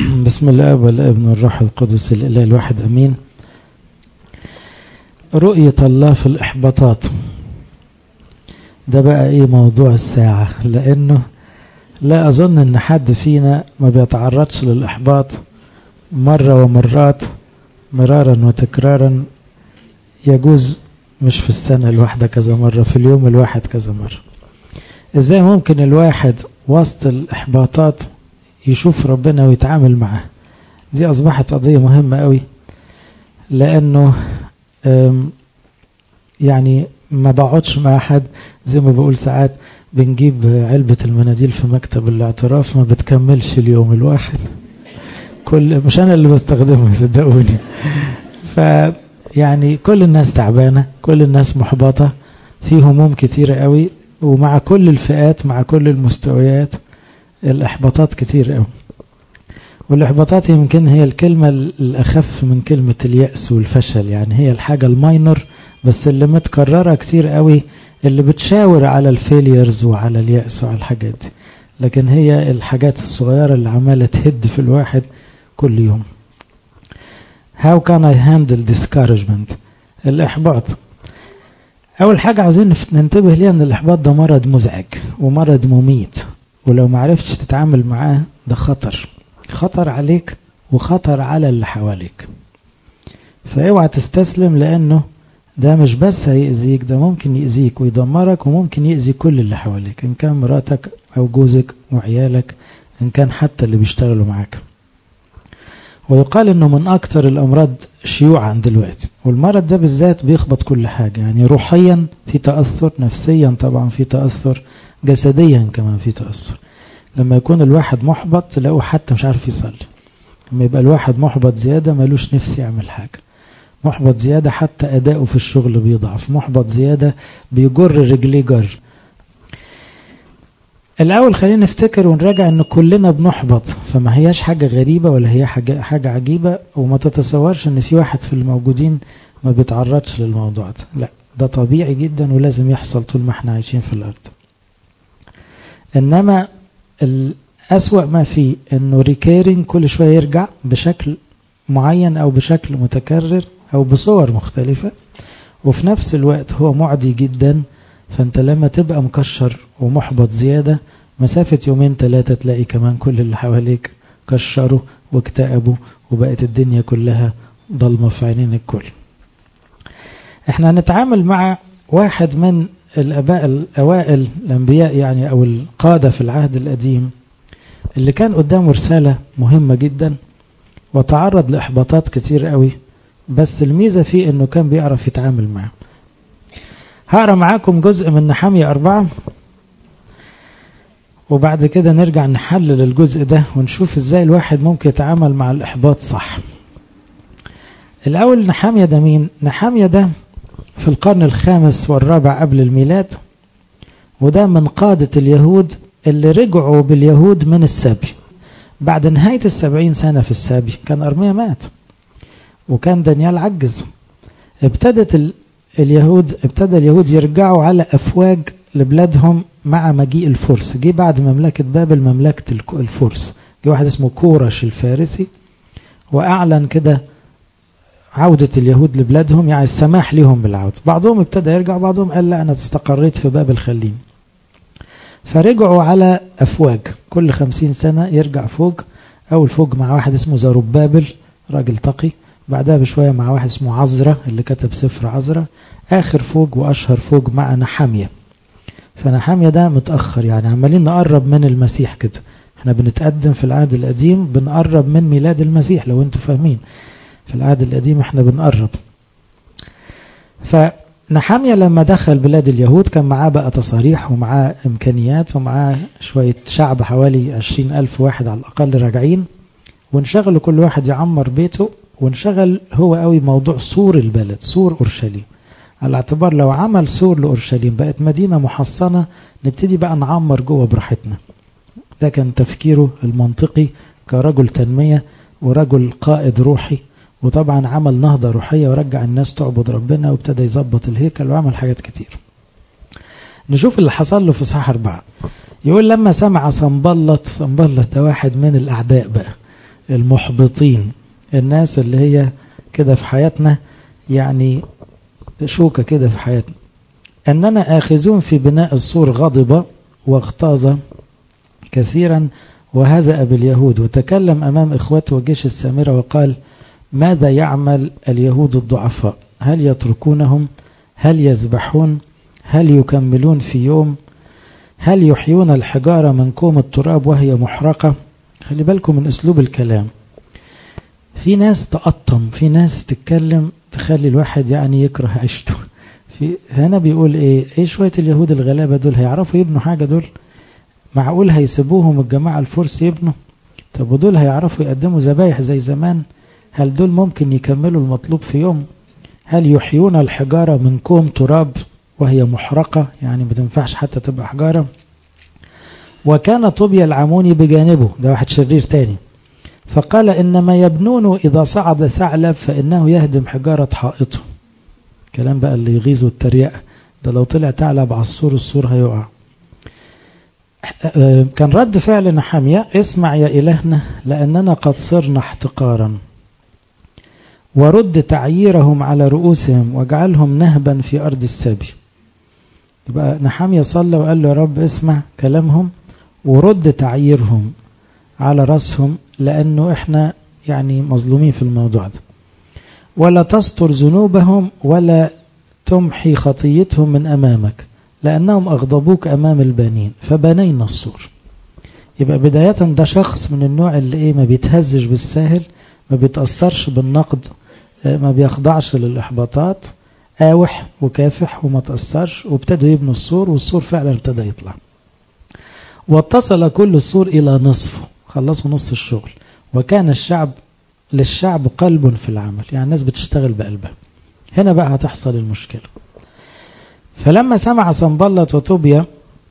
بسم الله والابن والروح القدس الإله الواحد أمين. رؤية الله في الإحباطات ده بقى إيه موضوع الساعة، لأنه لا أظن أن حد فينا ما بيتعرضش للإحباط مرة ومرات مرارا وتكرارا، يجوز مش في السنة الواحدة كذا مرة، في اليوم الواحد كذا مرة. إزاي ممكن الواحد وسط الإحباطات يشوف ربنا ويتعامل معه؟ دي أصبحت قضية مهمة قوي، لأنه يعني ما بقعدش مع حد زي ما بقول ساعات بنجيب علبة المناديل في مكتب الاعتراف ما بتكملش اليوم الواحد، مش أنا اللي بستخدمه صدقوني. يعني كل الناس تعبانة، كل الناس محبطة، في هموم كتيرة قوي، ومع كل الفئات مع كل المستويات الإحباطات كتير قوي. والإحباطات يمكن هي الكلمة الأخف من كلمة اليأس والفشل، يعني هي الحاجة الماينر بس اللي متكررة كتير قوي، اللي بتشاور على الفيليرز وعلى اليأس وعلى الحاجات دي، لكن هي الحاجات الصغيرة اللي عمالة تهد في الواحد كل يوم. How can I handle discouragement؟ الإحباط أول حاجة عاوزين ننتبه ليه أن الإحباط ده مرض مزعج ومرض مميت، ولو معرفتش تتعامل معاه ده خطر عليك وخطر على اللي حواليك. فاوعى تستسلم، لأنه ده مش بس هيأذيك، ده ممكن يأذيك ويدمرك، وممكن يأذي كل اللي حواليك، إن كان مراتك أو جوزك وعيالك، إن كان حتى اللي بيشتغلوا معاك. ويقال إنه من أكتر الأمراض شيوعا دلوقتي، والمرض ده بالذات بيخبط كل حاجة، يعني روحيا في تأثر، نفسيا طبعا في تأثر، جسديا كمان في تأثر. لما يكون الواحد محبط تلاقوه حتى مش عارف يصلي، لما يبقى الواحد محبط زيادة ملوش نفس يعمل حاجة، محبط زيادة حتى أداؤه في الشغل بيضعف، محبط زيادة بيجر رجليه جر. الأول خلينا نفتكر ونراجع أن كلنا بنحبط، فما هياش حاجة غريبة ولا هي حاجة عجيبة، وما تتصورش أن في واحد في الموجودين ما بيتعرضش للموضوع ده، لا، ده طبيعي جدا ولازم يحصل طول ما احنا عايشين في الأرض. إنما الأسوأ ما فيه أنه ريكيرينج كل شوية يرجع بشكل معين أو بشكل متكرر أو بصور مختلفة، وفي نفس الوقت هو معدي جدا. فأنت لما تبقى مكشر ومحبط زيادة، مسافة يومين ثلاثة تلاقي كمان كل اللي حواليك كشروا واكتئبوا، وبقت الدنيا كلها ضلمة في عينين الكل. احنا هنتعامل مع واحد من الآباء الأوائل الأنبياء، يعني أو القادة في العهد القديم، اللي كان قدامه رسالة مهمة جدا وتعرض لإحباطات كتير قوي، بس الميزة فيه أنه كان بيعرف يتعامل معه. هقرأ معاكم جزء من نحمية 4، وبعد كده نرجع نحلل الجزء ده ونشوف ازاي الواحد ممكن يتعامل مع الإحباط صح. الأول نحمية ده مين؟ نحمية ده في القرن الخامس والرابع قبل الميلاد، وده من قادة اليهود اللي رجعوا باليهود من السبي بعد نهاية 70 سنة في السبي. كان أرميا مات وكان دانيال عجز. ابتدى اليهود يرجعوا على أفواج لبلادهم مع مجيء الفرس. جه بعد مملكة بابل مملكة الفرس، جه واحد اسمه كورش الفارسي، وأعلن كده عودة اليهود لبلادهم، يعني السماح لهم بالعودة. بعضهم ابتدى يرجع، بعضهم قال لا أنا استقريت في بابل خليني. فرجعوا على أفواج، كل 50 سنة يرجع فوج. أول فوج مع واحد اسمه زربابل راجل تقي، بعدها بشوية مع واحد اسمه عزرا اللي كتب سفر عزرا، آخر فوج وأشهر فوج مع نحمية. فنحمية ده متأخر، يعني عمالين نقرب من المسيح كده، احنا بنتقدم في العهد القديم، بنقرب من ميلاد المسيح. لو انتوا فاهمين في العهد القديم احنا بنقرب. فنحمية لما دخل بلاد اليهود كان معاه بقى تصاريح ومعاه إمكانيات ومعاه شوية شعب، حوالي 20,000 واحد على الأقل راجعين، وانشغلوا كل واحد يعمر بيته، وانشغل هو قوي موضوع سور البلد، سور أورشليم، على اعتبار لو عمل سور لأورشليم بقت مدينة محصنة، نبتدي بقى نعمر جوه براحتنا. ده كان تفكيره المنطقي كرجل تنمية ورجل قائد روحي، وطبعا عمل نهضة روحية ورجع الناس تعبد ربنا، وابتدى يظبط الهيكل وعمل حاجات كتير. نشوف اللي حصل له في صحاح 4. يقول لما سمع صنبلط ده واحد من الأعداء بقى، المحبطين، الناس اللي هي كده في حياتنا، يعني شوكة كده في حياتنا. أننا آخذون في بناء السور غضب واغتاظ كثيرا وهزأ باليهود، وتكلم أمام إخوته وجيش السامرة وقال: ماذا يعمل اليهود الضعفاء؟ هل يتركونهم؟ هل يذبحون؟ هل يكملون في يوم؟ هل يحيون الحجارة من كوم التراب وهي محرقة؟ خلي بالكم من أسلوب الكلام. في ناس تقطم، في ناس تتكلم تخلي الواحد يعني يكره عيشته. هنا بيقول ايه شوية اليهود الغلابة دول هيعرفوا يبنوا حاجة؟ دول معقول هيسيبوهم الجماعة الفرس يبنوا؟ طب ودول هيعرفوا يقدموا ذبايح زي زمان؟ هل دول ممكن يكملوا المطلوب في يوم؟ هل يحيون الحجارة من كوم تراب وهي محرقة، يعني ما تنفعش حتى تبقى حجارة؟ وكان طوبيا العموني بجانبه، ده واحد شرير تاني، فقال: إنما يبنون إذا صعد ثعلب فإنه يهدم حجارة حائطه. كلام بقى اللي يغيظ التريقة ده، لو طلع ثعلب على السور، السور هيقع. كان رد فعل نحمية: اسمع يا إلهنا، لأننا قد صرنا احتقارا، ورد تعييرهم على رؤوسهم واجعلهم نهبا في أرض السبي. يبقى نحمية صلى وقال له: يا رب اسمع كلامهم ورد تعييرهم على رأسهم، لأنه احنا يعني مظلومين في الموضوع ده. ولا تستر ذنوبهم ولا تمحي خطيتهم من أمامك، لأنهم أغضبوك أمام البنين فبنينا السور. يبقى بداية ده شخص من النوع اللي ما بيتهزش بالساهل، ما بيتأثرش بالنقد، ما بيخضعش للإحباطات، آوح وكافح وما تأثرش، وابتدوا يبنوا السور، والسور فعلا ابتدى يطلع. واتصل كل السور إلى نصفه، خلصوا نص الشغل. وكان للشعب قلب في العمل، يعني الناس بتشتغل بقلبها. هنا بقى هتحصل المشكلة. فلما سمع سنبلط وطوبيا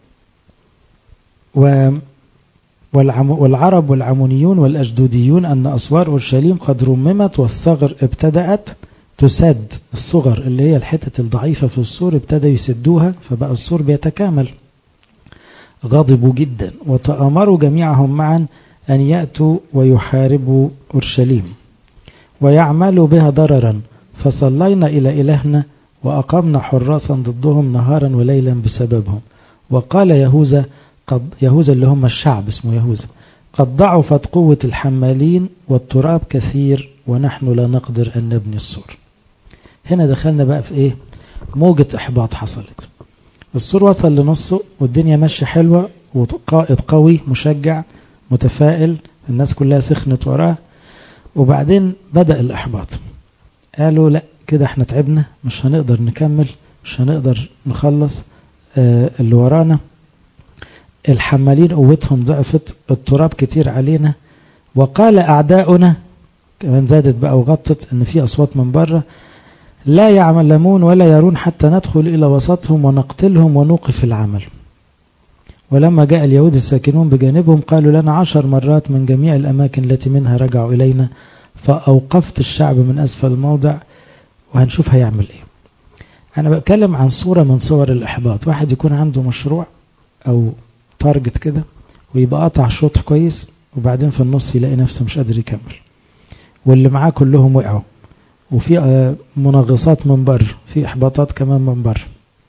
والعرب والعمونيون والأجدوديون أن أسوار أورشليم قد رممت والثغر ابتدأت تسد، الصغر اللي هي الحتة الضعيفة في السور ابتدى يسدوها، فبقى السور بيتكامل، غضبوا جدا وتآمروا جميعهم معا أن يأتوا ويحاربوا أورشليم ويعملوا بها ضررا. فصلينا إلى إلهنا وأقمنا حراسا ضدهم نهارا وليلا بسببهم. وقال يهوذا اللي هم الشعب اسمه يهوذا: قد ضعفت قوة الحمالين والتراب كثير ونحن لا نقدر أن نبني السور. هنا دخلنا بقى في موجة إحباط حصلت. السور وصل لنصه والدنيا ماشية حلوة، وقائد قوي مشجع متفائل، الناس كلها سخنت وراه، وبعدين بدأ الإحباط. قالوا لا كده احنا تعبنا، مش هنقدر نكمل، مش هنقدر نخلص اللي ورانا، الحمالين قوتهم ضعفت، التراب كتير علينا. وقال أعداؤنا، كمان زادت بقى وغطت ان في أصوات من بره: لا يعلمون ولا يرون حتى ندخل إلى وسطهم ونقتلهم ونوقف العمل. ولما جاء اليهود الساكنون بجانبهم قالوا لنا 10 مرات من جميع الأماكن التي منها رجعوا إلينا، فأوقفت الشعب من أسفل الموضع. وهنشوف هيعمل إيه. أنا بتكلم عن صورة من صور الإحباط. واحد يكون عنده مشروع أو تارجت كده ويبقى قطع شوط كويس، وبعدين في النص يلاقي نفسه مش قادر يكمل، واللي معاه كلهم وقعوا، وفي منغصات من بره، في إحباطات كمان من بره.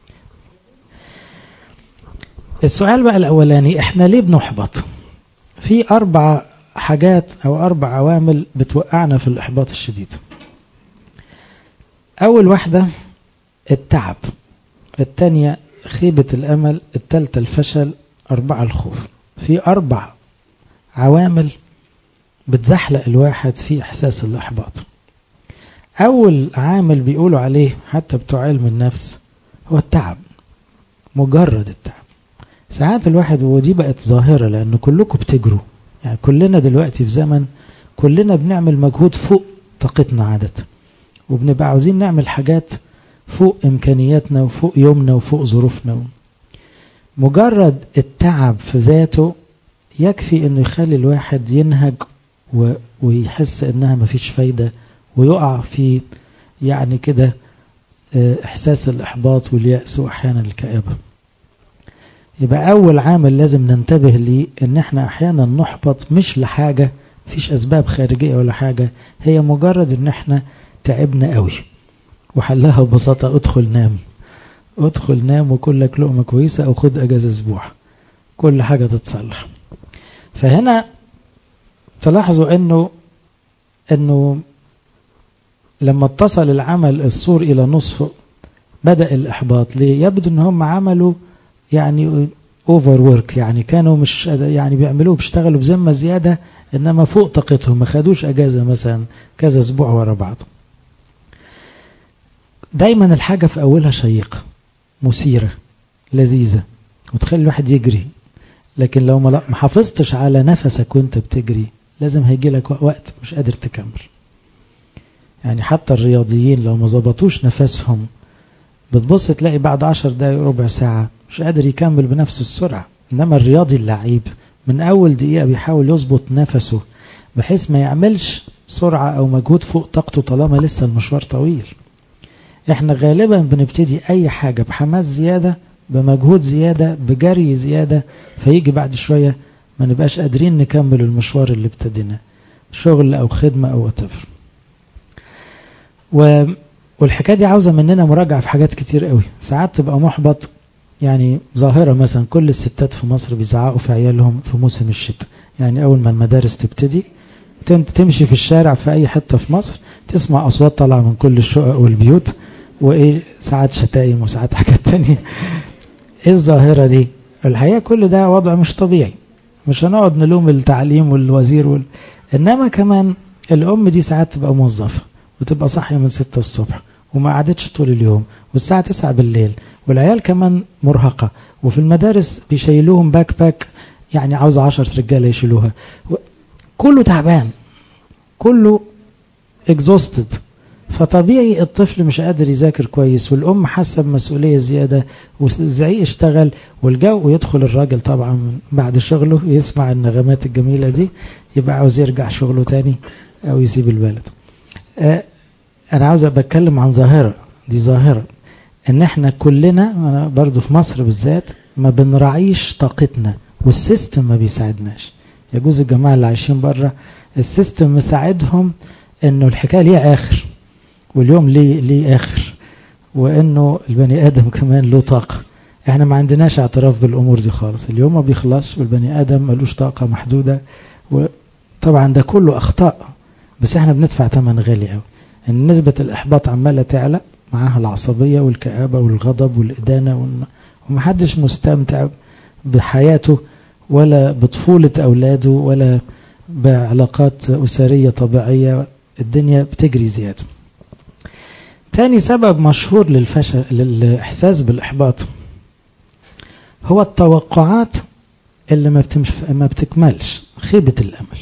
السؤال بقى الأولاني: إحنا ليه بنحبط؟ في 4 حاجات أو 4 عوامل بتوقعنا في الإحباط الشديد. أول واحدة التعب، الثانية خيبة الأمل، الثالثة الفشل، 4 الخوف. في 4 عوامل بتزحلق الواحد في إحساس الإحباط. أول عامل بيقولوا عليه حتى بتوع علم النفس هو التعب، مجرد التعب. ساعات الواحد، ودي بقت ظاهرة لأن كلكم بتجروا، يعني كلنا دلوقتي في زمن كلنا بنعمل مجهود فوق طاقتنا عادة، وبنبقى عاوزين نعمل حاجات فوق إمكانياتنا وفوق يومنا وفوق ظروفنا. مجرد التعب في ذاته يكفي إنه يخلي الواحد ينهج ويحس إنها مفيش فايدة، ويقع في يعني كده إحساس الإحباط واليأس وأحيانا الكآبة. يبقى أول عامل لازم ننتبه ليه إن إحنا أحيانا نحبط مش لحاجة فيش أسباب خارجية ولا حاجة، هي مجرد إن احنا تعبنا قوي، وحلها ببساطة ادخل نام وكلك لقمة كويسة أو خد أجازة أسبوع، كل حاجة تتصلح. فهنا تلاحظوا أنه لما اتصل العمل السور إلى نصفه بدأ الإحباط. ليه؟ يبدو أن هم عملوا يعني اوفر ورك، يعني كانوا مش يعني بيشتغلوا بذمة زيادة، إنما فوق طاقتهم، ما خدوش أجازة مثلا كذا أسبوع ورا بعض. دايما الحاجة في أولها شيقة مثيرة لذيذة وتخلي الواحد يجري، لكن لو ما حافظتش على نفسك وانت بتجري لازم هيجي لك وقت مش قادر تكمل. يعني حتى الرياضيين لو ما ظبطوش نفسهم بتبص تلاقي بعد 10 دقايق ربع ساعة مش قادر يكمل بنفس السرعة. إنما الرياضي اللعيب من أول دقيقة بيحاول يظبط نفسه بحيث ما يعملش سرعة أو مجهود فوق طاقته طالما لسه المشوار طويل. احنا غالبا بنبتدي أي حاجة بحماس زيادة، بمجهود زيادة، بجري زيادة، فيجي بعد شوية ما نبقاش قادرين نكمل المشوار اللي ابتديناه، شغل أو خدمة أو واتفر. والحكاية دي عاوزة مننا مراجعة في حاجات كتير قوي. ساعات تبقى محبط، يعني ظاهرة مثلا كل الستات في مصر بيزعقوا في عيالهم في موسم الشتاء. يعني أول ما المدارس تبتدي تمشي في الشارع في أي حتة في مصر تسمع أصوات طالعة من كل الشقق والبيوت، وإيه ساعات شتائم وساعات حاجات تانية. إيه الظاهرة دي؟ الحقيقة كل ده وضع مش طبيعي، مش هنقعد نلوم التعليم والوزير إنما كمان الأم دي ساعات تبقى موظفة وتبقى صاحية من 6 الصبح وما قعدتش طول اليوم، والساعة 9 بالليل، والعيال كمان مرهقة، وفي المدارس بيشيلوهم باك يعني عاوز 10 رجالة يشيلوها، كله تعبان، كله exhausted. فطبيعي الطفل مش قادر يذاكر كويس، والأم حاسة بمسؤولية زيادة، والزعيق اشتغل والجو، ويدخل الراجل طبعا بعد شغله يسمع النغمات الجميلة دي يبقى عاوز يرجع شغله تاني أو يسيب البلد. أنا عاوز بتكلم عن ظاهرة، دي ظاهرة إن إحنا كلنا أنا برضو في مصر بالذات ما بنراعيش طاقتنا، والسيستم ما بيساعدناش. يجوز الجماعة اللي عايشين برا السيستم مساعدهم إنه الحكاية ليها آخر، واليوم ليه آخر، وإنه البني آدم كمان له طاقة. إحنا ما عندناش اعتراف بالأمور دي خالص، اليوم ما بيخلص والبني آدم ملوش طاقة محدودة. وطبعا ده كله أخطاء، بس إحنا بندفع ثمن غالي قوي. إن نسبة الإحباط عمالة تعلى، معاها العصبية والكآبة والغضب والإدانة، ومحدش مستمتع بحياته ولا بطفولة أولاده ولا بعلاقات أسرية طبيعية. الدنيا بتجري زيادة. تاني سبب مشهور للفشل للإحساس بالإحباط هو التوقعات اللي ما بتكملش، خيبة الأمل.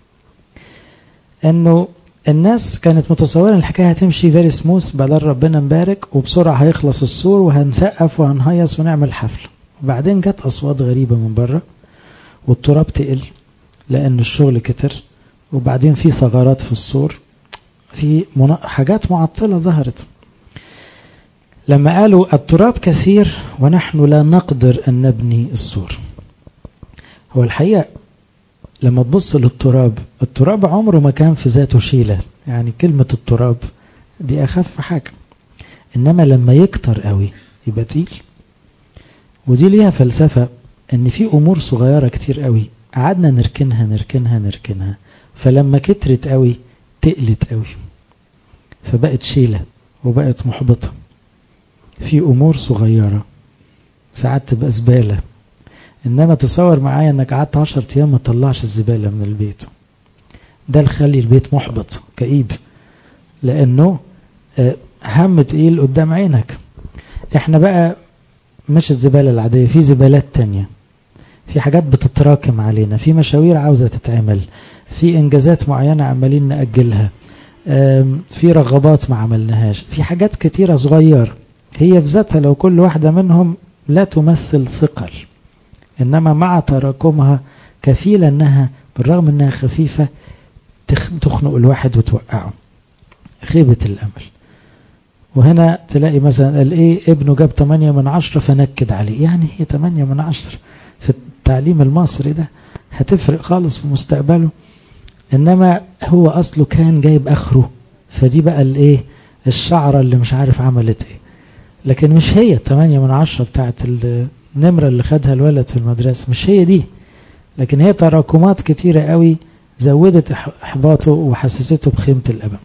إنه الناس كانت متصورة ان الحكاية هتمشي فيري سموث، بدل ربنا مبارك وبسرعة هيخلص السور وهنسقف وهنهيص ونعمل حفل. وبعدين جت أصوات غريبة من بره والتراب تقل لأن الشغل كتر، وبعدين في ثغرات في السور، في حاجات معطلة ظهرت. لما قالوا التراب كثير ونحن لا نقدر أن نبني السور، هو الحقيقة لما تبص للتراب، التراب عمره ما كان في ذاته شيلة، يعني كلمة التراب دي أخف حاجة، إنما لما يكتر قوي يبقى تقيل. ودي ليها فلسفة، إن في أمور صغيرة كتير قوي قعدنا نركنها، فلما كترت قوي تقلت قوي، فبقت شيلة وبقت محبطة. في أمور صغيرة ساعات تبقى زبالة، إنما تصور معايا أنك قعدت 10 أيام ما تطلعش الزبالة من البيت، ده الخلي البيت محبط كئيب، لأنه هم تقيل قدام عينك. إحنا بقى مش الزبالة العادية، في زبالات تانية، في حاجات بتتراكم علينا، في مشاوير عاوزة تتعمل، في إنجازات معينة عمالين نأجلها، في رغبات ما عملناهاش، في حاجات كتيرة صغير هي بذاتها لو كل واحدة منهم لا تمثل ثقل، إنما مع تراكمها كفيلة أنها بالرغم أنها خفيفة تخنق الواحد وتوقعه. خيبة الأمل. وهنا تلاقي مثلا قال إيه ابنه جاب 8/10 فنكد عليه، يعني هي 8/10 في التعليم المصري ده هتفرق خالص في مستقبله؟ إنما هو أصله كان جايب آخره، فدي بقى الإيه الشعرة اللي مش عارف عملت إيه. لكن مش هي 8/10 بتاعت النمرة اللي خدها الولد في المدرسة، مش هي دي، لكن هي تراكمات كتيرة قوي زودت إحباطه وحسسته بخيمة الألم.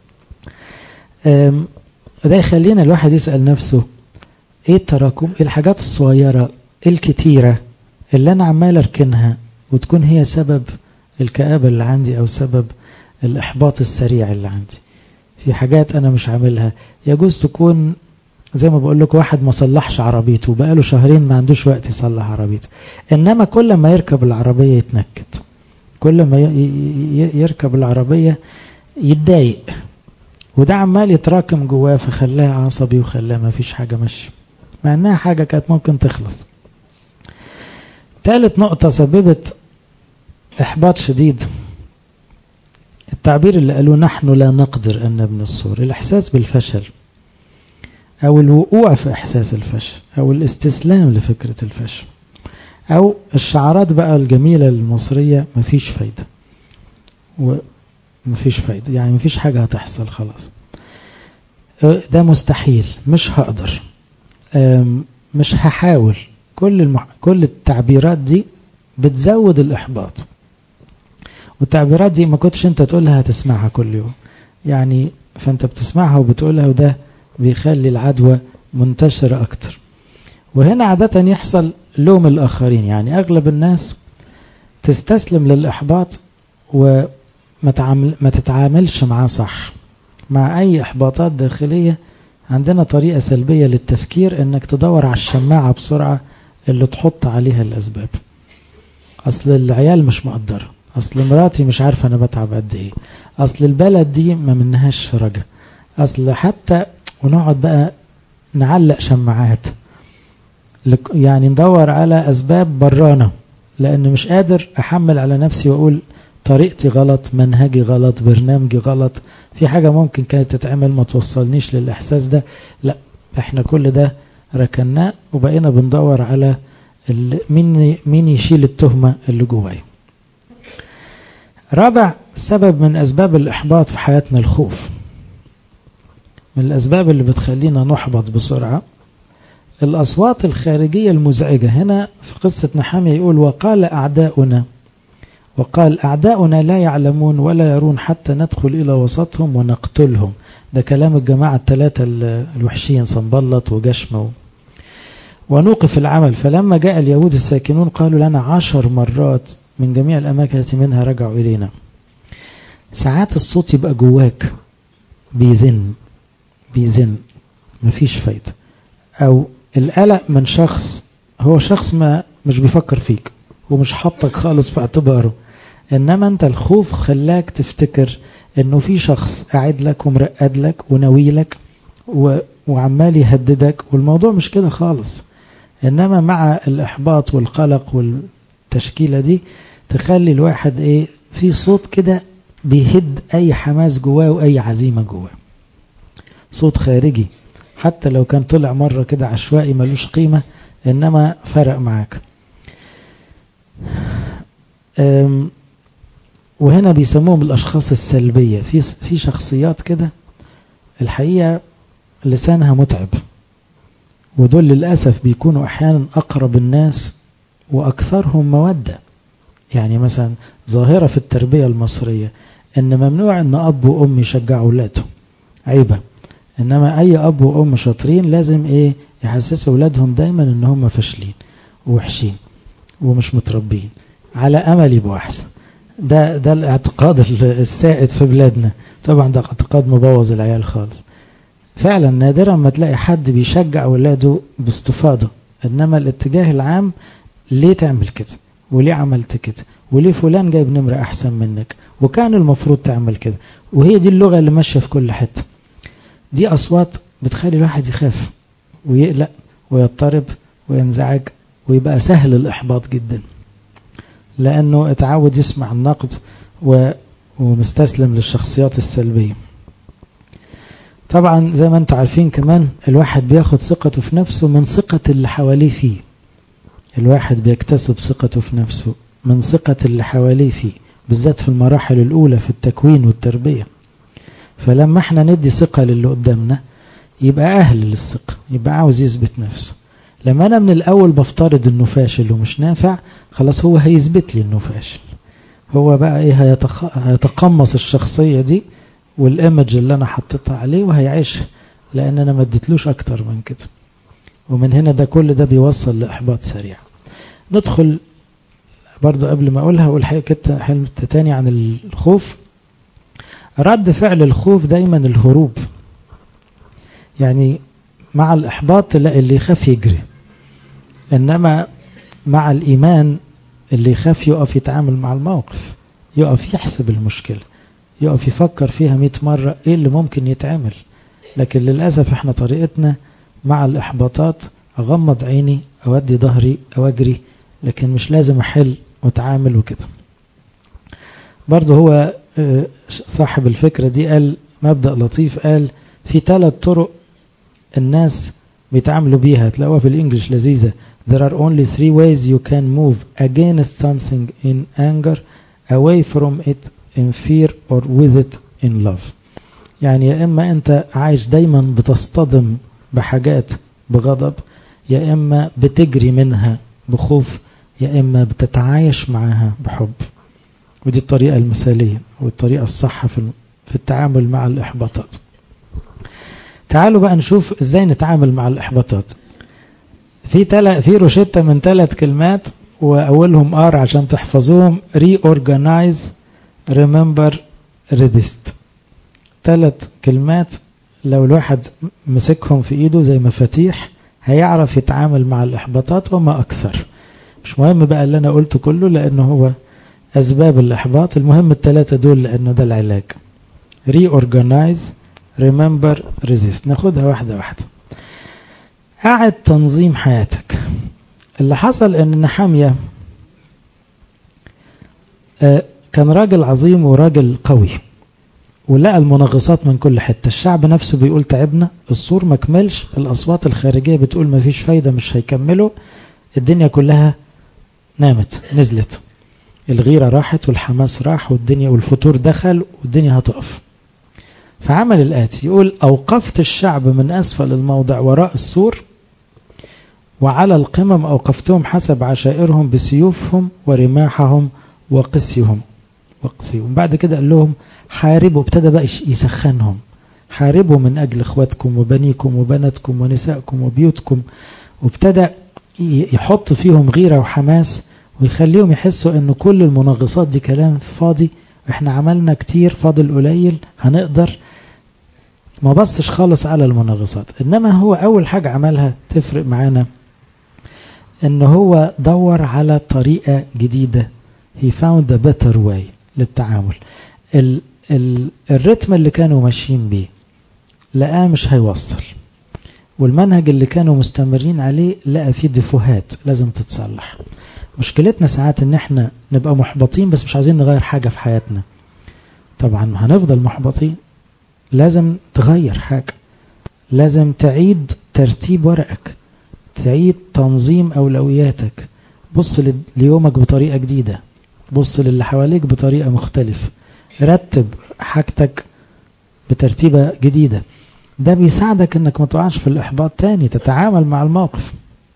ده يخلينا الواحد يسأل نفسه ايه التراكم، ايه الحاجات الصغيرة الكتيرة اللي انا عمال اركنها وتكون هي سبب الكآبة اللي عندي او سبب الاحباط السريع اللي عندي. في حاجات انا مش عاملها، يجوز تكون زي ما بقول لك واحد ما صلحش عربيته بقاله شهرين ما عندوش وقت يصلح عربيته، انما كل ما يركب العربية يتنكد، كل ما يركب العربية يتضايق، وده عمال يتراكم جواه فخلاه عصبي وخلاه ما فيش حاجة ماشية مع انها حاجة كانت ممكن تخلص. ثالث نقطة سببت احباط شديد، التعبير اللي قالوه نحن لا نقدر ان نبني السور. الاحساس بالفشل او الوقوع في احساس الفشل او الاستسلام لفكرة الفشل او الشعارات بقى الجميلة المصرية مفيش فايدة ومفيش فايدة، يعني مفيش حاجة هتحصل خلاص، ده مستحيل، مش هقدر، مش هحاول. كل التعبيرات دي بتزود الإحباط، والتعبيرات دي ما كنتش انت تقولها هتسمعها كل يوم يعني، فانت بتسمعها وبتقولها، وده بيخلي العدوى منتشرة أكتر. وهنا عادة يحصل لوم الآخرين، يعني أغلب الناس تستسلم للإحباط وما تتعاملش معاه صح. مع أي إحباطات داخلية عندنا طريقة سلبية للتفكير، إنك تدور على الشماعة بسرعة اللي تحط عليها الأسباب. أصل العيال مش مقدرة، أصل مراتي مش عارفة أنا بتعب قد إيه، أصل البلد دي ما منهاش فرجة، أصل حتى، ونقعد بقى نعلق شماعات، يعني ندور على أسباب برانا، لأن مش قادر أحمل على نفسي وأقول طريقتي غلط، منهجي غلط، برنامجي غلط، في حاجة ممكن كانت تتعمل ما توصلنيش للإحساس ده. لا، احنا كل ده ركناه وبقينا بندور على مين يشيل التهمة اللي جواي. رابع سبب من أسباب الإحباط في حياتنا الخوف. من الأسباب اللي بتخلينا نحبط بسرعة الأصوات الخارجية المزعجة. هنا في قصة نحمية يقول وقال أعداؤنا لا يعلمون ولا يرون حتى ندخل إلى وسطهم ونقتلهم. ده كلام الجماعة الثلاثة الوحشين صنبلط وجشم. ونوقف العمل، فلما جاء اليهود الساكنون قالوا لنا 10 مرات من جميع الأماكن التي منها رجعوا إلينا. ساعات الصوت يبقى جواك بيزن مفيش فايدة، أو القلق من شخص، هو شخص ما مش بيفكر فيك ومش حطك خالص في اعتباره، إنما أنت الخوف خلاك تفتكر إنه في شخص قاعد لك ومرقد لك وناوي لك وعمال يهددك، والموضوع مش كده خالص. إنما مع الإحباط والقلق والتشكيلة دي تخلي الواحد في صوت كده بيهد أي حماس جواه وأي عزيمة جواه، صوت خارجي حتى لو كان طلع مرة كده عشوائي ملوش قيمة، إنما فرق معاك. وهنا بيسموهم الأشخاص السلبية. في شخصيات كده الحقيقة لسانها متعب، ودول للأسف بيكونوا أحيانا أقرب الناس وأكثرهم مودة. يعني مثلا ظاهرة في التربية المصرية إن ممنوع إن أب وأم يشجعوا أولادهم، عيبة. إنما أي أب وأم شاطرين لازم يحسسوا أولادهم دايما إن هم فاشلين ووحشين ومش متربين على أمل يبقوا أحسن. ده الاعتقاد السائد في بلادنا. طبعا ده اعتقاد مبوظ العيال خالص. فعلا نادرا ما تلاقي حد بيشجع أولاده باستفاضة، إنما الاتجاه العام ليه تعمل كده وليه عملت كده وليه فلان جايب نمرة أحسن منك وكان المفروض تعمل كده، وهي دي اللغة اللي ماشية في كل حتة. دي أصوات بتخلي الواحد يخاف ويقلق ويضطرب وينزعج ويبقى سهل الإحباط جدا، لأنه اتعود يسمع النقد ومستسلم للشخصيات السلبية. طبعا زي ما انتم عارفين كمان الواحد بياخد ثقته في نفسه من ثقة اللي حواليه فيه. الواحد بيكتسب ثقته في نفسه من ثقة اللي حواليه فيه، بالذات في المراحل الأولى في التكوين والتربية. فلما احنا ندي ثقة للي قدامنا يبقى أهل للثقة، يبقى عاوز يثبت نفسه. لما أنا من الأول بفترض أنه فاشل ومش نافع، خلاص هو هيثبت لي أنه فاشل. هو بقى إيه، هيتقمص الشخصية دي والإيمج اللي أنا حطيتها عليه وهيعيشها، لأن أنا ما اديتلوش أكتر من كده. ومن هنا ده كل ده بيوصل لإحباط سريع. ندخل برضو قبل ما أقولها أقول حلم تاني عن الخوف. رد فعل الخوف دايما الهروب. يعني مع الإحباط تلاقي اللي يخاف يجري، إنما مع الإيمان اللي يخاف يقف يتعامل مع الموقف، يقف يحسب المشكلة، يقف يفكر فيها 100 مرة إيه اللي ممكن يتعمل. لكن للأسف إحنا طريقتنا مع الإحباطات أغمض عيني، أودي ظهري، أجري، لكن مش لازم أحل وأتعامل وكده. برضه هو صاحب الفكرة دي قال مبدأ لطيف، قال في 3 طرق الناس بيتعاملوا بيها، تلاقوها في الإنجليش لذيذة. There are only 3 ways you can move against something in anger, away from it in fear, or with it in love. يعني يا إما أنت عايش دايما بتصطدم بحاجات بغضب، يا إما بتجري منها بخوف، يا إما بتتعايش معها بحب. ودي الطريقة المثالية والطريقة الصح في التعامل مع الإحباطات. تعالوا بقى نشوف إزاي نتعامل مع الإحباطات. في روشتة من 3 كلمات، وأولهم R عشان تحفظوهم: reorganize, remember, resist. 3 كلمات لو الواحد مسكهم في إيده زي مفاتيح هيعرف يتعامل مع الإحباطات وما أكثر. مش مهم بقى اللي أنا قلته كله لأنه هو أسباب الإحباط، المهم ال3 دول لأنه ده العلاج. reorganize, remember, resist. ناخدها واحدة واحدة. أعد تنظيم حياتك. اللي حصل أن نحمية كان راجل عظيم وراجل قوي، ولقى المنغصات من كل حتة. الشعب نفسه بيقول تعبنا، السور مكملش، الأصوات الخارجية بتقول مفيش فايدة مش هيكملوا، الدنيا كلها نامت نزلت، الغيرة راحت والحماس راح والدنيا والفتور دخل والدنيا هتقف. فعمل الآتي، يقول أوقفت الشعب من أسفل الموضع وراء السور، وعلى القمم أوقفتهم حسب عشائرهم بسيوفهم ورماحهم وقسيهم. بعد كده قال لهم حاربوا، ابتدى بقى يسخنهم، حاربوا من أجل إخواتكم وبنيكم وبناتكم ونسائكم وبيوتكم، وابتدى يحط فيهم غيرة وحماس ويخليهم يحسوا أن كل المنغصات دي كلام فاضي، احنا عملنا كتير، فاضل قليل، هنقدر. ما بصش خالص على المنغصات. إنما هو أول حاجة عملها تفرق معانا أن هو دور على طريقة جديدة. he found a better way للتعامل. الرتم اللي كانوا ماشيين بيه لقاه مش هيوصل، والمنهج اللي كانوا مستمرين عليه لقى فيه دفوهات لازم تتصلح. مشكلتنا ساعات ان احنا نبقى محبطين بس مش عايزين نغير حاجة في حياتنا. طبعا هنفضل محبطين، لازم تغير حاجة، لازم تعيد ترتيب ورقك، تعيد تنظيم أولوياتك، بص ليومك بطريقة جديدة، بص للي حواليك بطريقة مختلفة، رتب حاجتك بترتيبة جديدة. ده بيساعدك انك ما تقعش في الإحباط تاني، تتعامل مع الموقف.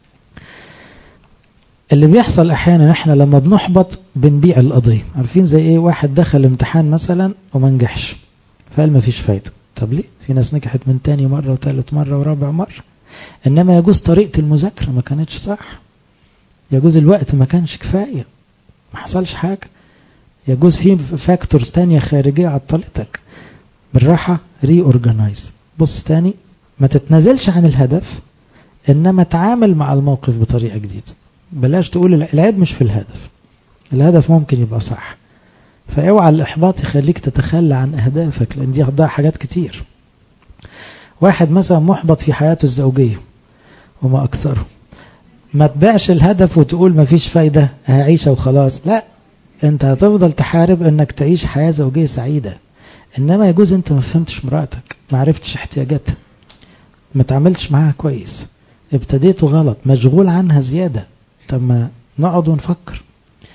اللي بيحصل احيانا احنا لما بنحبط بنبيع القضية. عارفين زي ايه؟ واحد دخل امتحان مثلا وما نجحش فقال ما فيش فايدة. طب ليه؟ في ناس نجحت من تاني مرة وثالث مرة ورابع مرة. انما يجوز طريقة المذاكرة ما كانتش صح، يجوز الوقت ما كانش كفاية، ما حصلش حاجة، يجوز في فاكتورز تانية خارجية عطلتك. بالراحة، ري اورجانايز، بص تاني، ما تتنازلش عن الهدف، انما تعامل مع الموقف بطريقة جديدة. بلاش تقول العيب مش في الهدف، الهدف ممكن يبقى صح. فاوعى الإحباط يخليك تتخلى عن أهدافك، لأن دي هتضيع حاجات كتير. واحد مثلا محبط في حياته الزوجية وما أكثره، ما تبيعش الهدف وتقول ما فيش فايدة هعيشها وخلاص. لا، انت هتفضل تحارب انك تعيش حياة زوجية سعيدة. انما يجوز انت ما فهمتش مراتك، ما عرفتش احتياجاتها، ما تعملش معاها كويس، ابتديته غلط، مشغول عنها زيادة. طب ما نقعد ونفكر.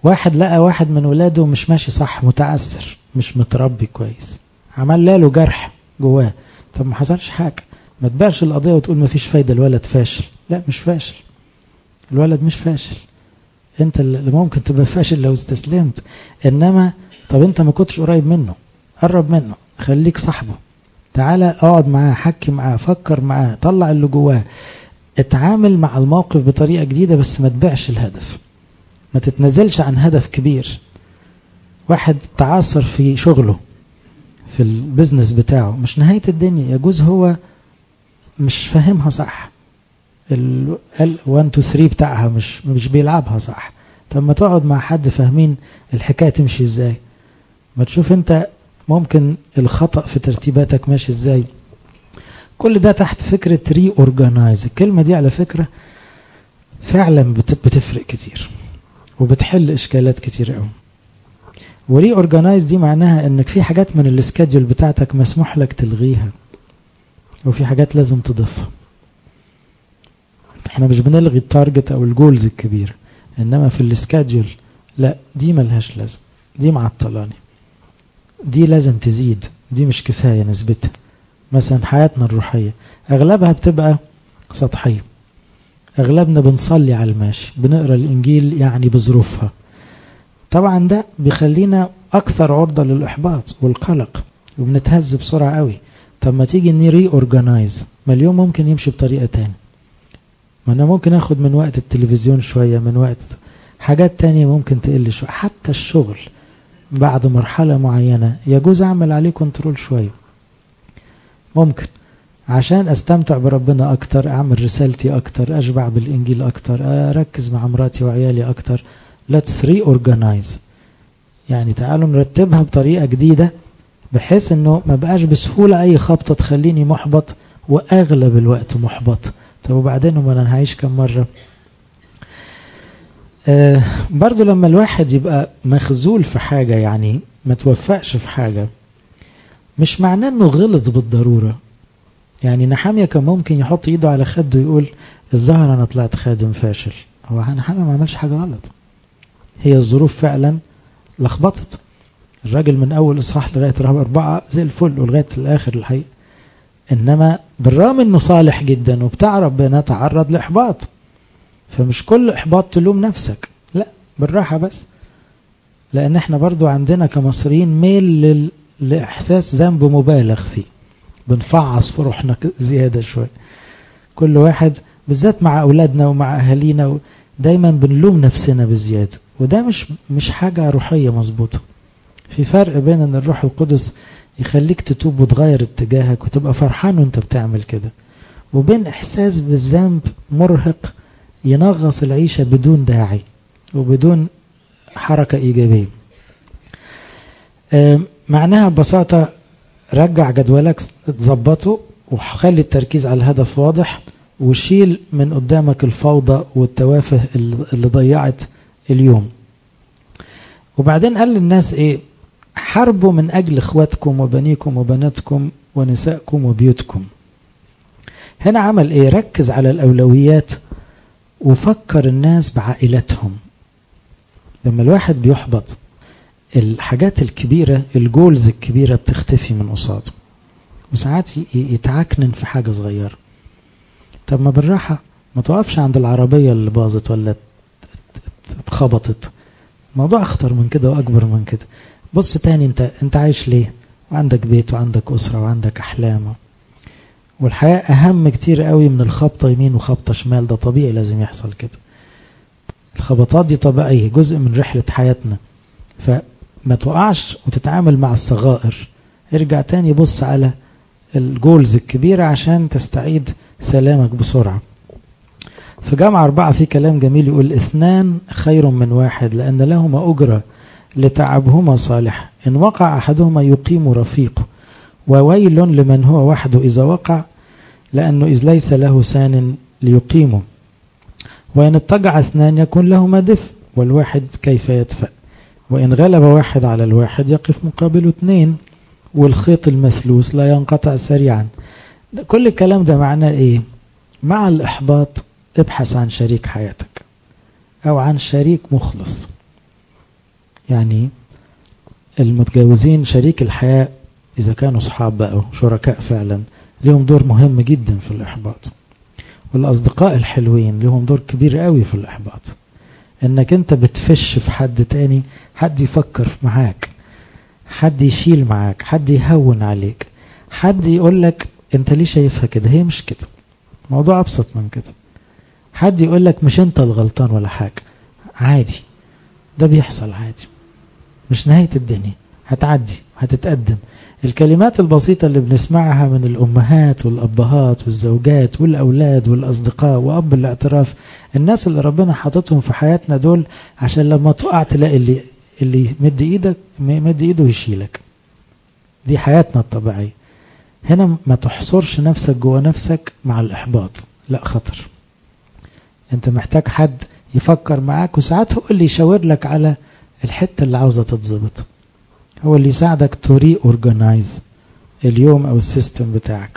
واحد لقى واحد من ولاده مش ماشي صح، متعسر، مش متربي كويس، عمل له جرح جواه. طب ما حصلش حاجة، ما تبقاش القضية وتقول ما فيش فايدة، الولد فاشل. لا، مش فاشل، الولد مش فاشل، انت اللي ممكن تبقى فاشل لو استسلمت. انما طب انت ما كنتش قريب منه، قرب منه، خليك صاحبه، تعالى اقعد معاه، حكي معاه، فكر معاه، طلع اللي جواه، اتعامل مع الموقف بطريقة جديدة، بس ما تبيعش الهدف، ما تتنزلش عن هدف كبير. واحد تعاصر في شغله، في البزنس بتاعه، مش نهاية الدنيا، يجوز هو مش فاهمها صح، ال 1 2 3 بتاعها مش بيلعبها صح. طب ما تقعد مع حد فاهمين الحكاية تمشي ازاي، ما تشوف انت ممكن الخطأ في ترتيباتك ماشي ازاي. كل ده تحت فكرة ري اورجانايز. الكلمة دي على فكرة فعلا بتفرق كتير وبتحل اشكالات كتير قوي. وري اورجانايز دي معناها انك في حاجات من السكادجول بتاعتك مسموح لك تلغيها، وفي حاجات لازم تضيفها. احنا مش بنلغي التارجت او الجولز الكبيرة، انما في السكادجول لا، دي ملهاش لازم، دي معطلاني، دي لازم تزيد، دي مش كفاية نسبتها. مثلا حياتنا الروحية اغلبها بتبقى سطحية، اغلبنا بنصلي على الماشي، بنقرأ الانجيل يعني بظروفها. طبعا ده بيخلينا اكثر عرضة للاحباط والقلق، وبنتهز بسرعة قوي. طب ما تيجي نري اورجانايز، ما اليوم ممكن يمشي بطريقة تاني، ما انا ممكن اخد من وقت التلفزيون شوية، من وقت حاجات تانية ممكن تقل شوية. حتى الشغل بعد مرحلة معينة يجوز اعمل عليه كنترول شوية، ممكن عشان استمتع بربنا اكتر، اعمل رسالتي اكتر، اشبع بالانجيل اكتر، اركز مع مراتي وعيالي اكتر. let's reorganize، يعني تعالوا نرتبها بطريقة جديدة، بحيث انه ما بقاش بسهولة اي خبطة تخليني محبط، واغلب الوقت محبط. طب وبعدين انا هعيش كم مرة؟ برضو لما الواحد يبقى مخزول في حاجة، يعني ما توفقش في حاجة، مش معناه انه غلط بالضرورة. يعني نحامية كان ممكن يحط ايده على خده ويقول الظاهر انا طلعت خادم فاشل. هو نحامية ما عملش حاجة غلط، هي الظروف فعلا لخبطت. الراجل من اول اصحاح لغاية 4 زي الفل ولغاية الاخر الحقيقة، انما بالرغم انه صالح جدا وبتاع ربنا تعرض لاحباط. فمش كل احباط تلوم نفسك، لا، بالراحة بس، لان احنا برضو عندنا كمصريين ميل لاحساس ذنب مبالغ فيه، بنفعص في روحنا زيادة شوية. كل واحد بالذات مع اولادنا ومع اهالينا دايما بنلوم نفسنا بزيادة، وده مش حاجة روحية مظبوطة. في فرق بين ان الروح القدس يخليك تتوب وتغير اتجاهك وتبقى فرحان وانت بتعمل كده، وبين احساس بالذنب مرهق ينغص العيشة بدون داعي وبدون حركة ايجابية. معناها ببساطة رجع جدولك تظبطه، وخلي التركيز على الهدف واضح، وشيل من قدامك الفوضى والتوافه اللي ضيعت اليوم. وبعدين قال للناس ايه؟ حاربوا من اجل اخواتكم وبنيكم وبناتكم ونسائكم وبيوتكم. هنا عمل ايه؟ ركز على الاولويات وفكر الناس بعائلتهم. لما الواحد بيحبط الحاجات الكبيرة، الجولز الكبيرة بتختفي من قصاده، وساعات يتعكنن في حاجة صغيرة. طب ما بالراحة، ما توقفش عند العربية اللي باظت ولا اتخبطت، موضوع اخطر من كده واكبر من كده. بص تاني، انت عايش ليه؟ وعندك بيت وعندك أسرة وعندك أحلام، والحياة أهم كتير قوي من الخبطة يمين وخبطة شمال. ده طبيعي، لازم يحصل كده. الخبطات دي طبيعية، جزء من رحلة حياتنا. فما توقعش وتتعامل مع الصغائر، ارجع تاني بص على الجولز الكبيرة عشان تستعيد سلامك بسرعة. في جامعة 4 في كلام جميل يقول 2 خير من 1 لأن لهما أجرة لتعبهما صالح، إن وقع أحدهما يقيم رفيقه، وويل لمن هو وحده إذا وقع، لأنه إذ ليس له سان ليقيمه. وإن اتجع 2 يكون لهما دفء، والواحد كيف يدفأ، وإن غلب واحد على الواحد يقف مقابله 2، والخيط المثلوث لا ينقطع سريعا. كل الكلام ده معناه إيه؟ مع الإحباط ابحث عن شريك حياتك أو عن شريك مخلص. يعني المتجوزين شريك الحياة إذا كانوا صحاب بقى شركاء فعلا لهم دور مهم جدا في الإحباط. والأصدقاء الحلوين لهم دور كبير قوي في الإحباط. إنك أنت بتفش في حد تاني، حد يفكر معاك، حد يشيل معاك، حد يهون عليك، حد يقولك أنت ليه شايفها كده، هي مش كده، موضوع أبسط من كده. حد يقولك مش أنت الغلطان ولا حاجة، عادي، ده بيحصل عادي، مش نهاية الدنيا، هتعدي، هتتقدم. الكلمات البسيطة اللي بنسمعها من الأمهات والأبهات والزوجات والأولاد والأصدقاء وأب الاعتراف، الناس اللي ربنا حاطتهم في حياتنا دول عشان لما تقع تلاقي اللي مد إيده يشيلك. دي حياتنا الطبيعية. هنا ما تحصرش نفسك جوه نفسك مع الإحباط، لا، خطر. انت محتاج حد يفكر معاك، وساعات هو اللي يشاور لك على الحتة اللي عاوزة تتظبط، هو اللي يساعدك توري اورجانايز اليوم او السيستم بتاعك.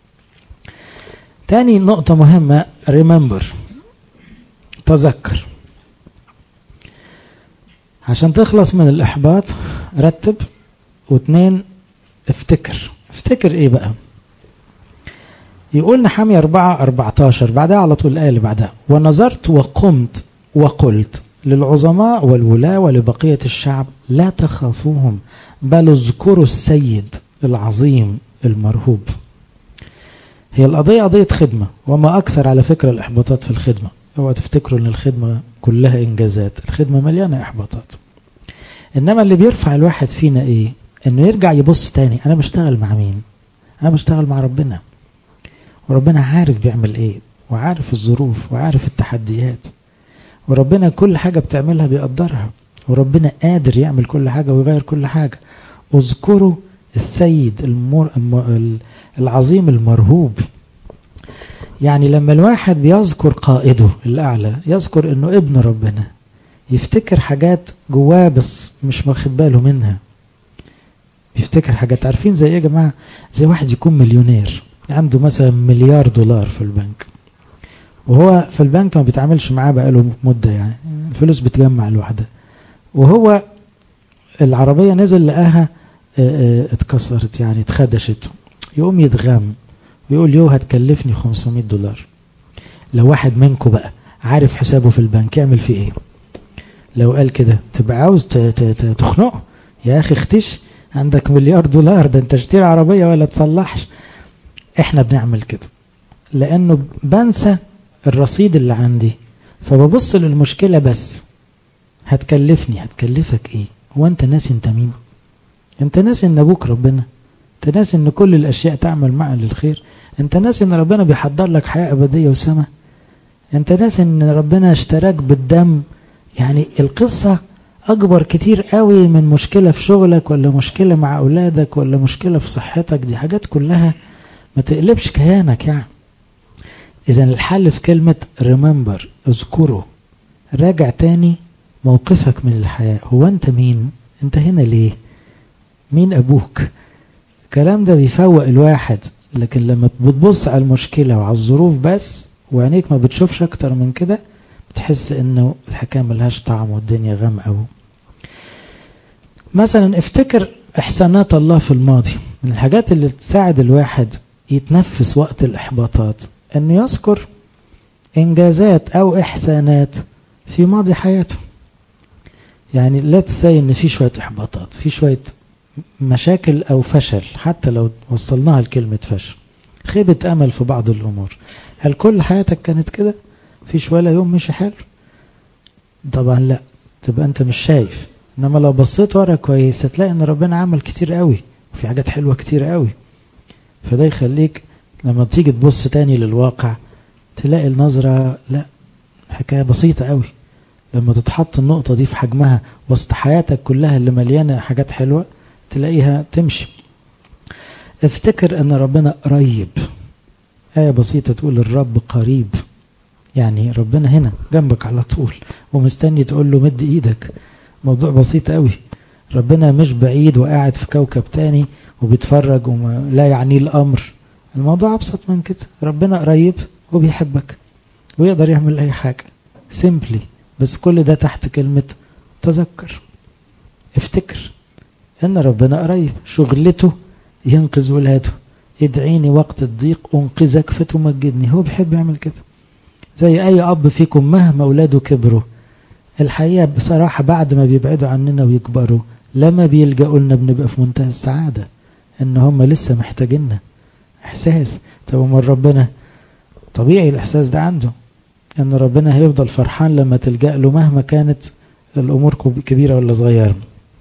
تاني نقطة مهمة، remember، تذكر. عشان تخلص من الإحباط رتب، واتنين افتكر ايه بقى. يقول نحمية 4:14 بعدها على طول الآية اللي بعدها، ونظرت وقمت وقلت للعظماء والولاة ولبقية الشعب لا تخافوهم بل اذكروا السيد العظيم المرهوب. هي القضية قضية خدمة، وما أكثر على فكرة الإحباطات في الخدمة. هو تفتكروا أن الخدمة كلها إنجازات؟ الخدمة مليانة إحباطات. إنما اللي بيرفع الواحد فينا إيه؟ إنه يرجع يبص تاني، أنا بشتغل مع مين؟ أنا بشتغل مع ربنا، وربنا عارف بيعمل إيه، وعارف الظروف، وعارف التحديات، وربنا كل حاجة بتعملها بيقدرها، وربنا قادر يعمل كل حاجة ويغير كل حاجة. اذكروا السيد العظيم المرهوب. يعني لما الواحد بيذكر قائده الأعلى، يذكر إنه ابن ربنا، يفتكر حاجات جواه بس مش واخد باله منها. يفتكر حاجات، عارفين زي ايه يا جماعة؟ زي واحد يكون مليونير عنده مثلا $1,000,000,000 في البنك، وهو في البنك ما بيتعاملش معاه بقاله مدة، يعني الفلوس بتجمع لوحدها، وهو العربية نزل لقاها اتكسرت، يعني اتخدشت، يقوم يتغام ويقول يو هتكلفني $500. لو واحد منكم بقى عارف حسابه في البنك يعمل فيه ايه؟ لو قال كده تبقى عاوز تخنقه، يا اخي اختش، عندك $1,000,000، ده انت اشتري عربية ولا تصلحش. احنا بنعمل كده لانه بنسى الرصيد اللي عندي، فببص للمشكلة بس، هتكلفك ايه؟ هو انت ناسي انت مين؟ انت ناسي ان ابوك ربنا؟ انت ناسي ان كل الاشياء تعمل معا للخير؟ انت ناسي ان ربنا بيحضر لك حياة ابدية وسماء؟ انت ناسي ان ربنا اشتراك بالدم؟ يعني القصة اكبر كتير قوي من مشكلة في شغلك، ولا مشكلة مع اولادك، ولا مشكلة في صحتك. دي حاجات كلها ما تقلبش كيانك يعني. اذا الحل في كلمة remember، اذكره، راجع تاني موقفك من الحياة. هو انت مين؟ انت هنا ليه؟ مين ابوك؟ الكلام ده بيفوق الواحد. لكن لما بتبص على المشكلة وعلى الظروف بس، وعينيك ما بتشوفش اكتر من كده، بتحس انه الحكاية ملهاش طعم والدنيا غامقة. مثلا افتكر احسانات الله في الماضي. من الحاجات اللي تساعد الواحد يتنفس وقت الاحباطات انه يذكر انجازات او احسانات في ماضي حياته. يعني لا تساي ان في شوية احباطات، في شوية مشاكل او فشل، حتى لو وصلناها لكلمة فشل، خيبة امل في بعض الامور. هل كل حياتك كانت كده؟ فيش ولا يوم مشي حلو؟ طبعا لا، تبقى انت مش شايف. انما لو بصيت ورا كويس هتلاقي ان ربنا عمل كتير قوي، وفي حاجات حلوة كتير قوي. فده يخليك لما تيجي تبص تاني للواقع تلاقي النظرة لا، حكاية بسيطة قوي. لما تتحط النقطة دي في حجمها وسط حياتك كلها اللي مليانة حاجات حلوة تلاقيها تمشي. افتكر ان ربنا قريب. آية بسيطة تقول الرب قريب، يعني ربنا هنا جنبك على طول ومستني تقول له مد ايدك. موضوع بسيط قوي. ربنا مش بعيد وقاعد في كوكب تاني وبيتفرج ولا يعني الامر. الموضوع ابسط من كده. ربنا قريب وبيحبك ويقدر يعمل اي حاجة سيمبلي، بس كل ده تحت كلمة تذكر. افتكر ان ربنا قريب، شغلته ينقذ ولاده. ادعيني وقت الضيق انقذك فتمجدني. هو بيحب يعمل كده. زي اي اب فيكم مهما اولاده كبروا، الحقيقة بصراحة بعد ما بيبعدوا عننا ويكبروا لما بيلجأوا لنا بنبقى في منتهى السعادة ان هم لسه محتاجيننا. احساس. طب امال ربنا طبيعي الاحساس ده عنده، ان ربنا هيفضل فرحان لما تلجأ له مهما كانت الامور كبيرة ولا صغيرة.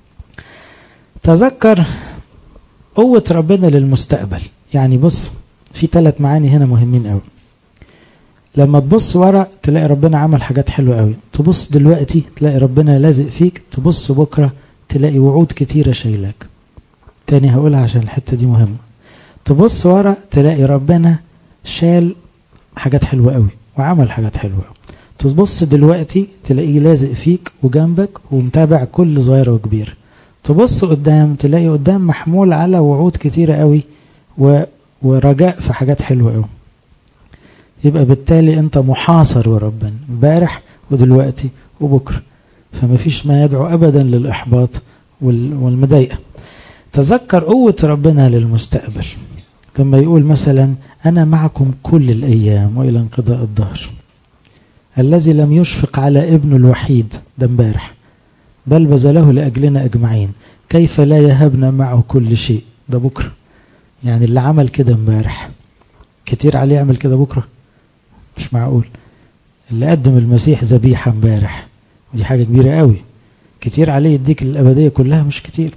تذكر قوة ربنا للمستقبل. يعني بص، في 3 معاني هنا مهمين قوي. لما تبص ورا تلاقي ربنا عمل حاجات حلوة قوي، تبص دلوقتي تلاقي ربنا لازق فيك، تبص بكرة تلاقي وعود كتيرة شايلاك. تاني هقولها عشان الحتة دي مهمة. تبص ورا تلاقي ربنا شال حاجات حلوة قوي وعمل حاجات حلوة قوي. تبص دلوقتي تلاقيه لازق فيك وجنبك ومتابع كل صغيرة وكبيرة. تبص قدام تلاقي قدام محمول على وعود كتيرة قوي ورجاء في حاجات حلوة قوي. يبقى بالتالي انت محاصر وربنا امبارح ودلوقتي وبكرة، فما فيش ما يدعو ابدا للإحباط والمضايقة. تذكر قوة ربنا للمستقبل لما يقول مثلا أنا معكم كل الأيام وإلى انقضاء الدهر. الذي لم يشفق على ابنه الوحيد، ده امبارح، بل بذله لأجلنا أجمعين، كيف لا يهبنا معه كل شيء، ده بكرة. يعني اللي عمل كده امبارح كتير عليه يعمل كده بكرة؟ مش معقول. اللي قدم المسيح ذبيحة امبارح ودي حاجة كبيرة قوي، كتير عليه يديك الأبدية كلها؟ مش كتير.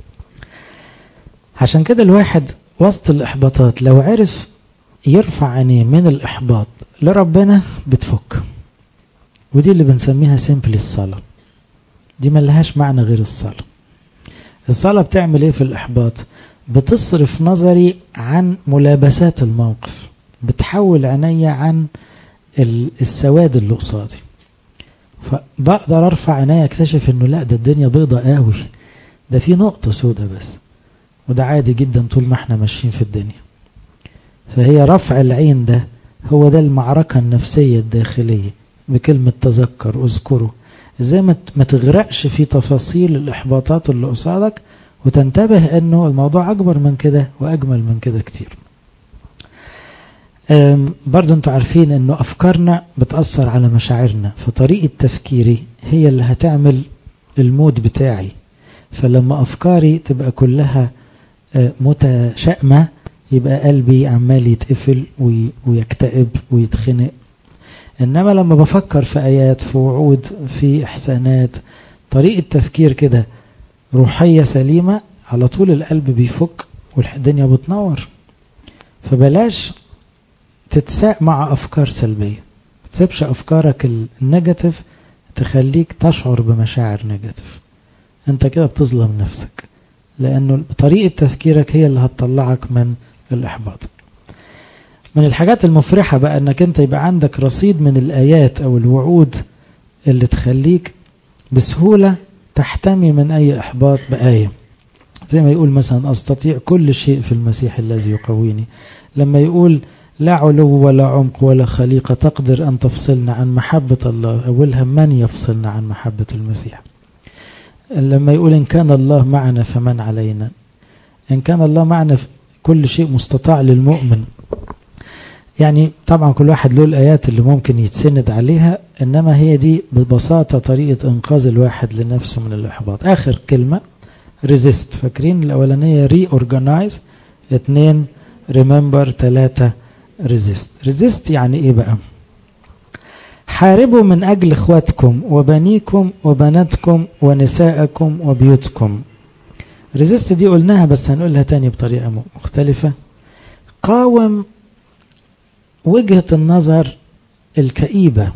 عشان كده الواحد وسط الإحباطات لو عرف يرفع عينيه من الإحباط لربنا بتفك. ودي اللي بنسميها سيمبلي الصلاة. دي ملهاش معنى غير الصلاة. الصلاة بتعمل ايه في الإحباط؟ بتصرف نظري عن ملابسات الموقف، بتحول عيني عن السواد اللي قصادي، فبقدر ارفع عيني اكتشف انه لا، ده الدنيا بيضة قوي، ده في نقطة سودة بس، وده عادي جدا طول ما احنا ماشيين في الدنيا. فهي رفع العين ده هو ده المعركة النفسية الداخلية بكلمة تذكر، اذكره. ازاي ما تغرقش في تفاصيل الإحباطات اللي قصادك، وتنتبه انه الموضوع اكبر من كده واجمل من كده كتير. برضو انتوا عارفين انه افكارنا بتأثر على مشاعرنا، فطريقة تفكيري هي اللي هتعمل المود بتاعي. فلما افكاري تبقى كلها متشائمة يبقى قلبي عمال يتقفل ويكتئب ويتخنق. انما لما بفكر في ايات، في وعود، في احسانات، طريقة تفكير كده روحية سليمة، على طول القلب بيفك والدنيا بتنور. فبلاش تتساق مع أفكار سلبية، تسيبش أفكارك النيجاتيف تخليك تشعر بمشاعر نيجاتيف. انت كده بتظلم نفسك، لأنه طريقة تفكيرك هي اللي هتطلعك من الإحباط. من الحاجات المفرحة بقى أنك انت يبقى عندك رصيد من الآيات أو الوعود اللي تخليك بسهولة تحتمي من أي إحباط بآية. زي ما يقول مثلا أستطيع كل شيء في المسيح الذي يقويني. لما يقول لا علو ولا عمق ولا خليقة تقدر أن تفصلنا عن محبة الله، أولها من يفصلنا عن محبة المسيح. لما يقول إن كان الله معنا فمن علينا. إن كان الله معنا كل شيء مستطاع للمؤمن. يعني طبعا كل واحد له الآيات اللي ممكن يتسند عليها، إنما هي دي ببساطة طريقة إنقاذ الواحد لنفسه من الإحباط. آخر كلمة resist. فاكرين الأولانية reorganize، 2 remember، 3 resist. resist يعني إيه بقى؟ حاربوا من أجل إخواتكم وبنيكم وبناتكم ونساءكم وبيوتكم. resist دي قلناها بس هنقولها تاني بطريقة مختلفة. قاوم وجهة النظر الكئيبة،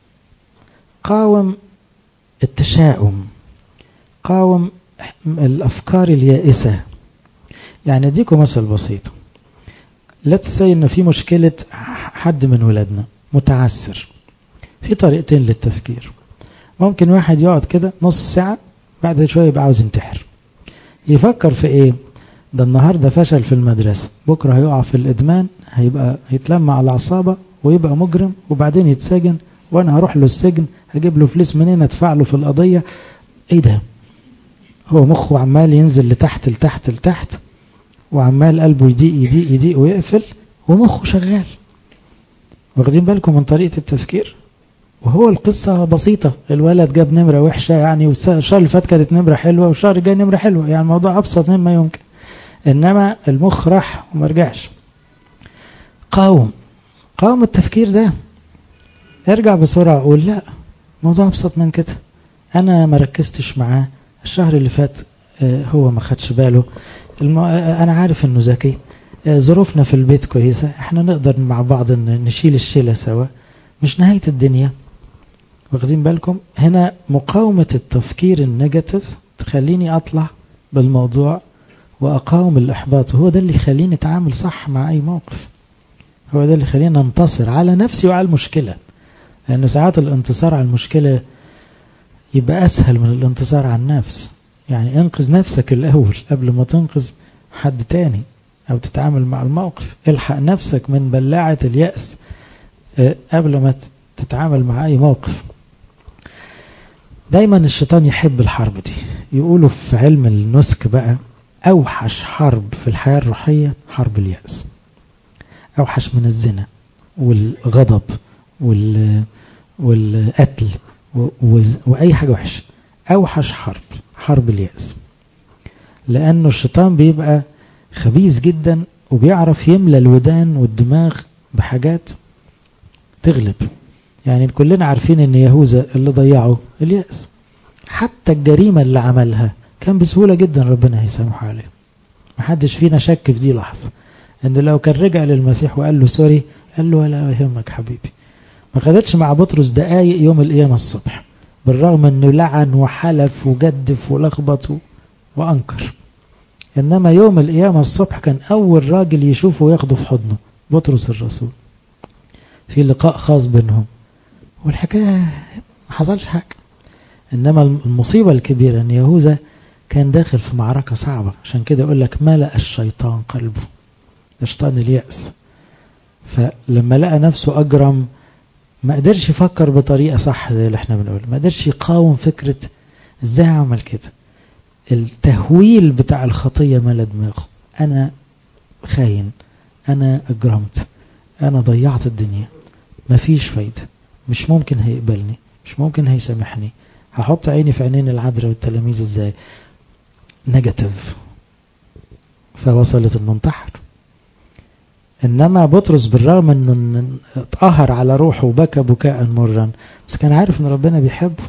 قاوم التشاؤم، قاوم الأفكار اليائسة. يعني اديكم مثل بسيط. let's say إنه في مشكلة حد من ولادنا متعسر. في طريقتين للتفكير. ممكن واحد يقعد كده نص ساعة بعد شوية يبقى عاوز ينتحر. يفكر في ايه؟ ده النهاردة فشل في المدرسة، بكرة هيقع في الإدمان، هيبقى يتلم على العصابة ويبقى مجرم وبعدين يتسجن، وانا هروح له السجن هجيب له فلوس منين ادفع له في القضية. ايه ده؟ هو مخه عمال ينزل لتحت لتحت لتحت، وعمال قلبه يضيق يضيق يضيق ويقفل، ومخه شغال. واخدين بالكم من طريقة التفكير؟ وهو القصة بسيطة، الولد جاب نمرة وحشة يعني، والشهر اللي فات كانت نمرة حلوة والشهر الجاي نمرة حلوة، يعني الموضوع أبسط مما يمكن. إنما المخ راح وما رجعش. قاوم التفكير ده، ارجع بسرعة، قول لا، موضوع أبسط من كده. أنا ما ركزتش معاه الشهر اللي فات، هو ما خدش باله، أنا عارف إنه ذكي، ظروفنا في البيت كويسة، احنا نقدر مع بعض نشيل الشيلة سوا، مش نهاية الدنيا. واخدين بالكم؟ هنا مقاومة التفكير النيجاتيف تخليني أطلع بالموضوع وأقاوم الإحباط، وهو ده اللي يخليني أتعامل صح مع أي موقف، هو ده اللي يخليني أنتصر على نفسي وعلى المشكلة. لأن ساعات الانتصار على المشكلة يبقى أسهل من الانتصار على النفس. يعني انقذ نفسك الأول قبل ما تنقذ حد تاني أو تتعامل مع الموقف. الحق نفسك من بلاعة اليأس قبل ما تتعامل مع أي موقف. دايما الشيطان يحب الحرب دي. يقولوا في علم النسك بقى، أوحش حرب في الحياة الروحية حرب اليأس، أوحش من الزنا والغضب والقتل وأي حاجة وحشة. أوحش حرب اليأس، لأنه الشيطان بيبقى خبيث جدا، وبيعرف يملى الودان والدماغ بحاجات تغلب. يعني كلنا عارفين ان يهوذا اللي ضيعه اليأس، حتى الجريمة اللي عملها كان بسهولة جدا ربنا هيسامحه عليه. محدش فينا شك في دي لحظة، ان لو كان رجع للمسيح وقال له سوري، قال له ولا يهمك حبيبي. ما خدتش مع بطرس دقايق يوم القيامة الصبح، بالرغم انه لعن وحلف وجدف ولخبط وانكر. انما يوم القيامة الصبح كان اول راجل يشوفه وياخده في حضنه بطرس الرسول، في لقاء خاص بينهم، والحكاية ما حصلش حاجة. إنما المصيبة الكبيرة أن يهوذا كان داخل في معركة صعبة، عشان كده يقول لك ملأ الشيطان قلبه، شيطان اليأس. فلما لقى نفسه أجرم ما قدرش يفكر بطريقة صح زي اللي احنا بنقول، ما قدرش يقاوم فكرة ازاي عمل كده. التهويل بتاع الخطية ملأ دماغه، أنا خاين، أنا أجرمت، أنا ضيعت الدنيا، مفيش فايدة، مش ممكن هيقبلني، مش ممكن هيسامحني، هحط عيني في عينين العذراء والتلاميذ ازاي؟ نيجاتيف. فوصلت انه انتحر. انما بطرس بالرغم انه اتقهر على روحه وبكى بكاء مرا، بس كان عارف ان ربنا بيحبه،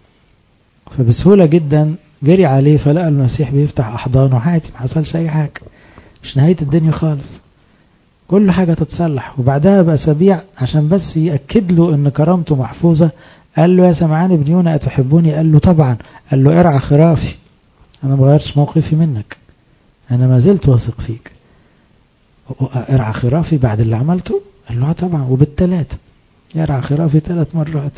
فبسهولة جدا جري عليه، فلقى المسيح بيفتح احضانه عادي، ما حصلش اي حاجة، مش نهاية الدنيا خالص، كل حاجة تتصلح. وبعدها بأسابيع عشان بس يأكد له ان كرامته محفوظة، قال له يا سمعان ابن يونا أتحبوني؟ قال له طبعا. قال له ارعى خرافي، انا ما غيرتش موقفي منك، انا ما زلت واثق فيك. ارعى خرافي بعد اللي عملته؟ قال له طبعا، وبالثلاث يرعى خرافي 3 مرات،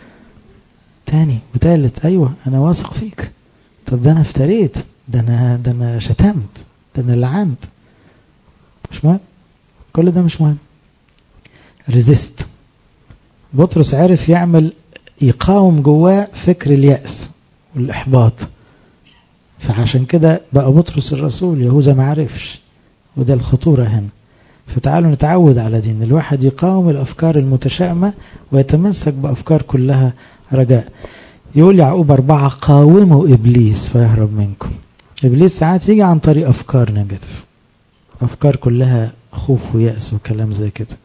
تاني وثالث، ايوه انا واثق فيك. طب ده انا افتريت، ده انا شتمت، ده انا لعنت، مش مهم، كل ده مش مهم. ريزيست. بطرس عرف يقاوم جواه فكر اليأس والإحباط، فعشان كده بقى بطرس الرسول. يهوذا ما عرفش، وده الخطورة هنا. فتعالوا نتعود على دين الواحد يقاوم الأفكار المتشائمة ويتمسك بأفكار كلها رجاء. يقول يعقوب 4: قاوموا إبليس فيهرب منكم. إبليس ساعات يجي عن طريق أفكار نيجاتيف، أفكار كلها خوف ويأس وكلام زي كده.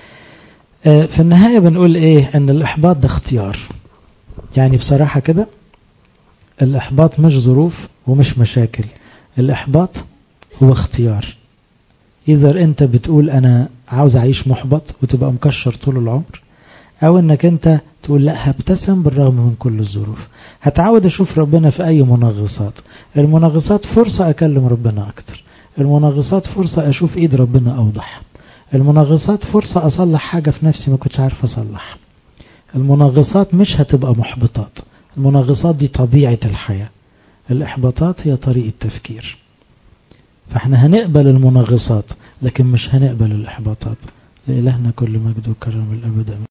في النهاية بنقول إيه؟ أن الإحباط ده اختيار. يعني بصراحة كده الإحباط مش ظروف ومش مشاكل، الإحباط هو اختيار. إذا أنت بتقول أنا عاوز أعيش محبط وتبقى مكشر طول العمر، أو أنك أنت تقول لا، هبتسم بالرغم من كل الظروف، هتعود أشوف ربنا في أي منغصات. المنغصات فرصة أكلم ربنا أكتر، المنغصات فرصة أشوف إيد ربنا أوضح، المنغصات فرصة أصلح حاجة في نفسي ما كنتش عارف أصلح. المنغصات مش هتبقى محبطات، المنغصات دي طبيعة الحياة، الإحباطات هي طريقة تفكير. فاحنا هنقبل المنغصات لكن مش هنقبل الإحباطات. لإلهنا كل مجد وكرم الأبد.